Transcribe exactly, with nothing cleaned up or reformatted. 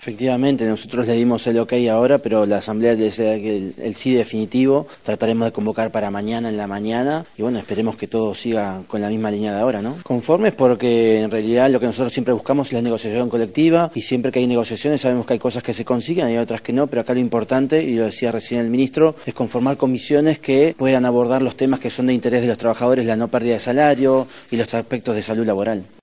Efectivamente, nosotros le dimos el ok ahora, pero la asamblea le desea que el, el sí definitivo trataremos de convocar para mañana en la mañana y bueno, esperemos que todo siga con la misma línea de ahora, ¿no? Conformes porque en realidad lo que nosotros siempre buscamos es la negociación colectiva y siempre que hay negociaciones sabemos que hay cosas que se consiguen y otras que no, pero acá lo importante, y lo decía recién el ministro, es conformar comisiones que puedan abordar los temas que son de interés de los trabajadores, la no pérdida de salario y los aspectos de salud laboral.